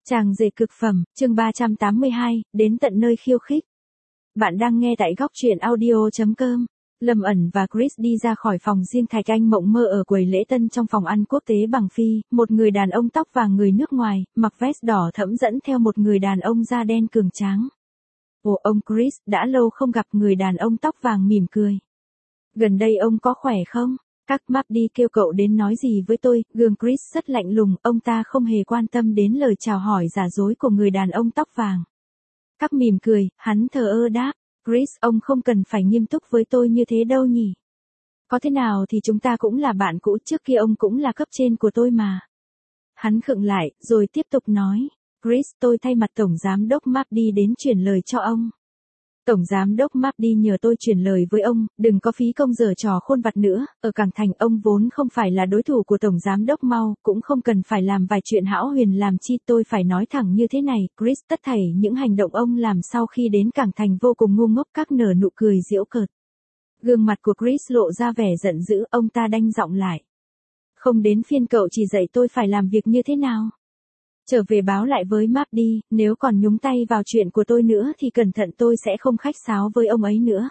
Chàng rể cực phẩm, chương 382, đến tận nơi khiêu khích. Bạn đang nghe tại góc truyện audio.com. Lâm ẩn và Chris đi ra khỏi phòng riêng Thạch Anh mộng mơ ở quầy lễ tân trong phòng ăn quốc tế bằng phi, một người đàn ông tóc vàng người nước ngoài, mặc vest đỏ thẫm dẫn theo một người đàn ông da đen cường tráng. Ồ ông Chris, đã lâu không gặp. Người đàn ông tóc vàng mỉm cười. Gần đây ông có khỏe không? Các map đi kêu cậu đến nói gì với tôi, gương Chris rất lạnh lùng, ông ta không hề quan tâm đến lời chào hỏi giả dối của người đàn ông tóc vàng. Các mỉm cười, hắn thờ ơ đáp, Chris, ông không cần phải nghiêm túc với tôi như thế đâu nhỉ. Có thế nào thì chúng ta cũng là bạn cũ, trước kia ông cũng là cấp trên của tôi mà. Hắn khựng lại, rồi tiếp tục nói, Chris, tôi thay mặt Tổng Giám đốc map đi đến chuyển lời cho ông. Tổng Giám đốc map đi nhờ tôi truyền lời với ông, đừng có phí công giở trò khôn vặt nữa, ở Cảng Thành ông vốn không phải là đối thủ của Tổng Giám đốc Mau, cũng không cần phải làm vài chuyện hão huyền làm chi. Tôi phải nói thẳng như thế này, Chris, tất thảy những hành động ông làm sau khi đến Cảng Thành vô cùng ngu ngốc. Các nở nụ cười giễu cợt. Gương mặt của Chris lộ ra vẻ giận dữ, ông ta đanh giọng lại. Không đến phiên cậu chỉ dạy tôi phải làm việc như thế nào. Trở về báo lại với map đi, nếu còn nhúng tay vào chuyện của tôi nữa thì cẩn thận tôi sẽ không khách sáo với ông ấy nữa.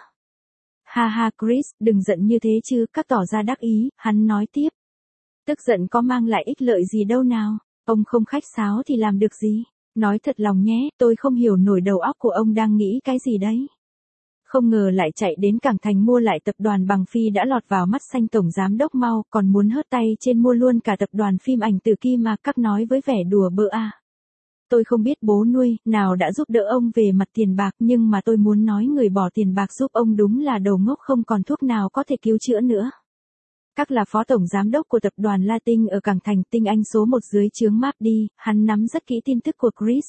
Ha ha Chris, đừng giận như thế chứ, các tỏ ra đắc ý, hắn nói tiếp. Tức giận có mang lại ích lợi gì đâu nào, ông không khách sáo thì làm được gì. Nói thật lòng nhé, tôi không hiểu nổi đầu óc của ông đang nghĩ cái gì đấy. Không ngờ lại chạy đến Cảng Thành mua lại tập đoàn Bằng Phi đã lọt vào mắt xanh Tổng Giám đốc Mau, còn muốn hớt tay trên mua luôn cả tập đoàn phim ảnh Từ Kim mà. Các nói với vẻ đùa bỡn à. Tôi không biết bố nuôi nào đã giúp đỡ ông về mặt tiền bạc, nhưng mà tôi muốn nói người bỏ tiền bạc giúp ông đúng là đầu ngốc, không còn thuốc nào có thể cứu chữa nữa. Các là phó tổng giám đốc của tập đoàn Latin ở Cảng Thành, tinh anh số 1 dưới trướng map đi, hắn nắm rất kỹ tin tức của Chris.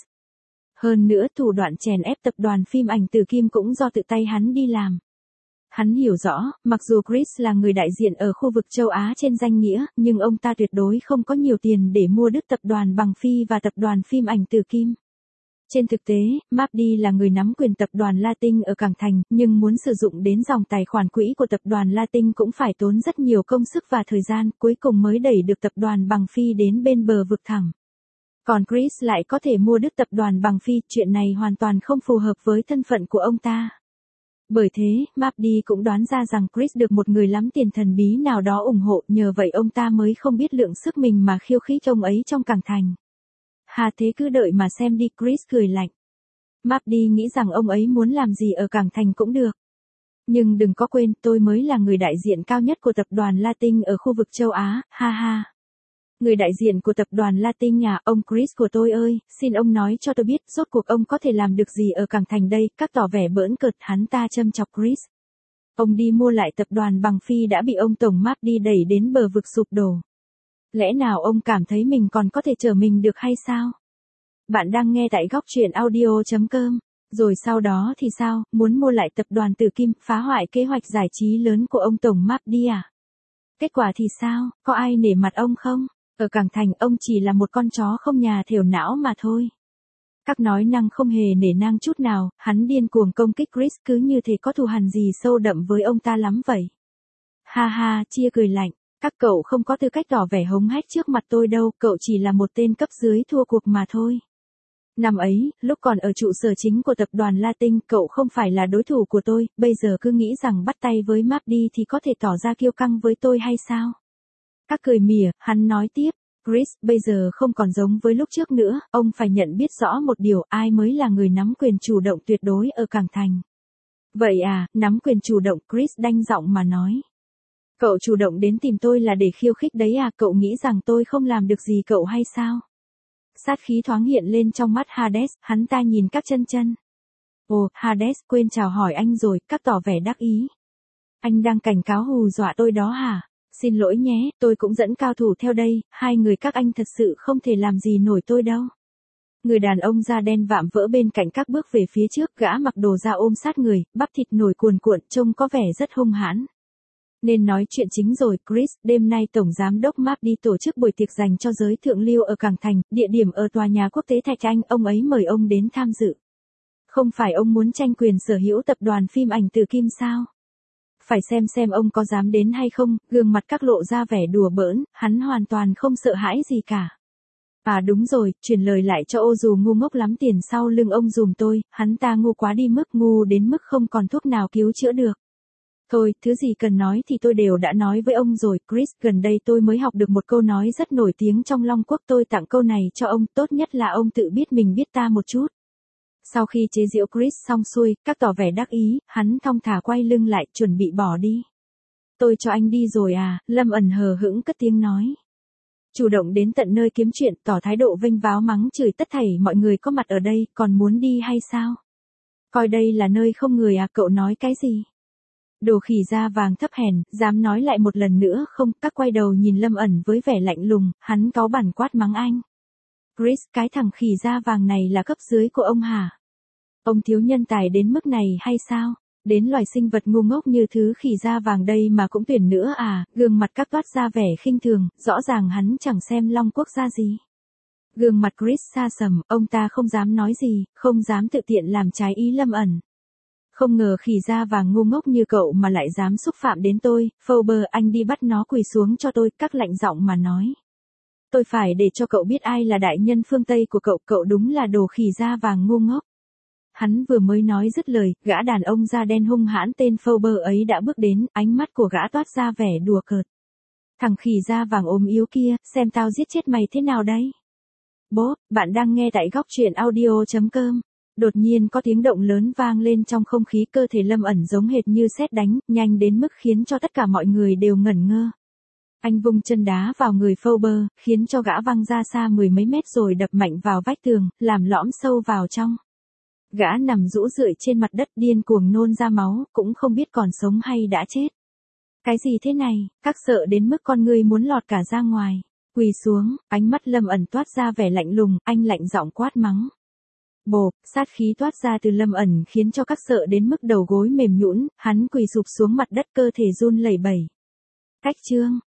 Hơn nữa thủ đoạn chèn ép tập đoàn phim ảnh Từ Kim cũng do tự tay hắn đi làm. Hắn hiểu rõ, mặc dù Chris là người đại diện ở khu vực châu Á trên danh nghĩa, nhưng ông ta tuyệt đối không có nhiều tiền để mua đứt tập đoàn Bằng Phi và tập đoàn phim ảnh Từ Kim. Trên thực tế, Mapdi là người nắm quyền tập đoàn Latin ở Cảng Thành, nhưng muốn sử dụng đến dòng tài khoản quỹ của tập đoàn Latin cũng phải tốn rất nhiều công sức và thời gian, cuối cùng mới đẩy được tập đoàn Bằng Phi đến bên bờ vực thẳm. Còn Chris lại có thể mua đứt tập đoàn Bằng Phi, chuyện này hoàn toàn không phù hợp với thân phận của ông ta. Bởi thế, Mapdi cũng đoán ra rằng Chris được một người lắm tiền thần bí nào đó ủng hộ, nhờ vậy ông ta mới không biết lượng sức mình mà khiêu khích ông ấy trong Cảng Thành. Hà thế cứ đợi mà xem đi, Chris cười lạnh. Mapdi nghĩ rằng ông ấy muốn làm gì ở Cảng Thành cũng được. Nhưng đừng có quên, tôi mới là người đại diện cao nhất của tập đoàn Latin ở khu vực châu Á, ha ha. Người đại diện của tập đoàn Latin nhà ông Chris của tôi ơi, xin ông nói cho tôi biết, rốt cuộc ông có thể làm được gì ở Cảng Thành đây. Các tỏ vẻ bỡn cợt, hắn ta châm chọc Chris. Ông đi mua lại tập đoàn Bằng Phi đã bị ông Tổng Map đi đẩy đến bờ vực sụp đổ. Lẽ nào ông cảm thấy mình còn có thể trở mình được hay sao? Bạn đang nghe tại góc truyện audio.com. Rồi sau đó thì sao, muốn mua lại tập đoàn Từ Kim, phá hoại kế hoạch giải trí lớn của ông Tổng Map đi à? Kết quả thì sao, có ai nể mặt ông không? Ở Cảng Thành ông chỉ là một con chó không nhà thều não mà thôi. Các nói năng không hề nể nang chút nào, hắn điên cuồng công kích Chris cứ như thể có thù hằn gì sâu đậm với ông ta lắm vậy. Ha ha, chia cười lạnh, các cậu không có tư cách tỏ vẻ hống hách trước mặt tôi đâu, cậu chỉ là một tên cấp dưới thua cuộc mà thôi. Năm ấy, lúc còn ở trụ sở chính của tập đoàn Latin, cậu không phải là đối thủ của tôi, bây giờ cứ nghĩ rằng bắt tay với Mapdi thì có thể tỏ ra kiêu căng với tôi hay sao? Các cười mỉa, hắn nói tiếp, Chris, bây giờ không còn giống với lúc trước nữa, ông phải nhận biết rõ một điều, ai mới là người nắm quyền chủ động tuyệt đối ở Cảng Thành. Vậy à, nắm quyền chủ động, Chris đanh giọng mà nói. Cậu chủ động đến tìm tôi là để khiêu khích đấy à, cậu nghĩ rằng tôi không làm được gì cậu hay sao? Sát khí thoáng hiện lên trong mắt Hades, hắn ta nhìn các chân. Ồ, Hades, quên chào hỏi anh rồi, các tỏ vẻ đắc ý. Anh đang cảnh cáo hù dọa tôi đó hả? Xin lỗi nhé, tôi cũng dẫn cao thủ theo đây, hai người các anh thật sự không thể làm gì nổi tôi đâu. Người đàn ông da đen vạm vỡ bên cạnh các bước về phía trước, gã mặc đồ da ôm sát người, bắp thịt nổi cuồn cuộn, trông có vẻ rất hung hãn. Nên nói chuyện chính rồi, Chris, đêm nay Tổng Giám đốc Map đi tổ chức buổi tiệc dành cho giới thượng lưu ở Cảng Thành, địa điểm ở tòa nhà quốc tế Thạch Anh, ông ấy mời ông đến tham dự. Không phải ông muốn tranh quyền sở hữu tập đoàn phim ảnh Từ Kim sao? Phải xem ông có dám đến hay không, gương mặt các lộ ra vẻ đùa bỡn, hắn hoàn toàn không sợ hãi gì cả. À đúng rồi, truyền lời lại cho ô dù ngu ngốc lắm tiền sau lưng ông dùm tôi, hắn ta ngu quá đi mức ngu đến mức không còn thuốc nào cứu chữa được. Thôi, thứ gì cần nói thì tôi đều đã nói với ông rồi, Chris, gần đây tôi mới học được một câu nói rất nổi tiếng trong Long Quốc, tôi tặng câu này cho ông, tốt nhất là ông tự biết mình biết ta một chút. Sau khi chế giễu Chris xong xuôi, các tỏ vẻ đắc ý, hắn thong thả quay lưng lại, chuẩn bị bỏ đi. Tôi cho anh đi rồi à, Lâm ẩn hờ hững cất tiếng nói. Chủ động đến tận nơi kiếm chuyện, tỏ thái độ vênh váo mắng chửi tất thảy mọi người có mặt ở đây, còn muốn đi hay sao? Coi đây là nơi không người à, cậu nói cái gì? Đồ khỉ da vàng thấp hèn, dám nói lại một lần nữa không, các quay đầu nhìn Lâm ẩn với vẻ lạnh lùng, hắn cáu bẳn quát mắng anh. Chris, cái thằng khỉ da vàng này là cấp dưới của ông hả? Ông thiếu nhân tài đến mức này hay sao? Đến loài sinh vật ngu ngốc như thứ khỉ da vàng đây mà cũng tuyển nữa à, gương mặt các toát ra vẻ khinh thường, rõ ràng hắn chẳng xem Long Quốc ra gì. Gương mặt Chris xa sầm, ông ta không dám nói gì, không dám tự tiện làm trái ý Lâm ẩn. Không ngờ khỉ da vàng ngu ngốc như cậu mà lại dám xúc phạm đến tôi, Phoebe, anh đi bắt nó quỳ xuống cho tôi, các lạnh giọng mà nói. Tôi phải để cho cậu biết ai là đại nhân phương Tây của cậu, cậu đúng là đồ khỉ da vàng ngu ngốc. Hắn vừa mới nói dứt lời, gã đàn ông da đen hung hãn tên Phoebe ấy đã bước đến, ánh mắt của gã toát ra vẻ đùa cợt. Thằng khỉ da vàng ốm yếu kia, xem tao giết chết mày thế nào đấy. Bố, bạn đang nghe tại góc truyện audio.com. Đột nhiên có tiếng động lớn vang lên trong không khí, cơ thể Lâm ẩn giống hệt như sét đánh, nhanh đến mức khiến cho tất cả mọi người đều ngẩn ngơ. Anh vung chân đá vào người Phoebe, khiến cho gã văng ra xa mười mấy mét rồi đập mạnh vào vách tường, làm lõm sâu vào trong. Gã nằm rũ rượi trên mặt đất điên cuồng nôn ra máu, cũng không biết còn sống hay đã chết. Cái gì thế này, các sợ đến mức con người muốn lọt cả ra ngoài. Quỳ xuống, ánh mắt Lâm ẩn toát ra vẻ lạnh lùng, anh lạnh giọng quát mắng. Bộp, sát khí toát ra từ Lâm ẩn khiến cho các sợ đến mức đầu gối mềm nhũn, hắn quỳ sụp xuống mặt đất, cơ thể run lẩy bẩy. Cách chương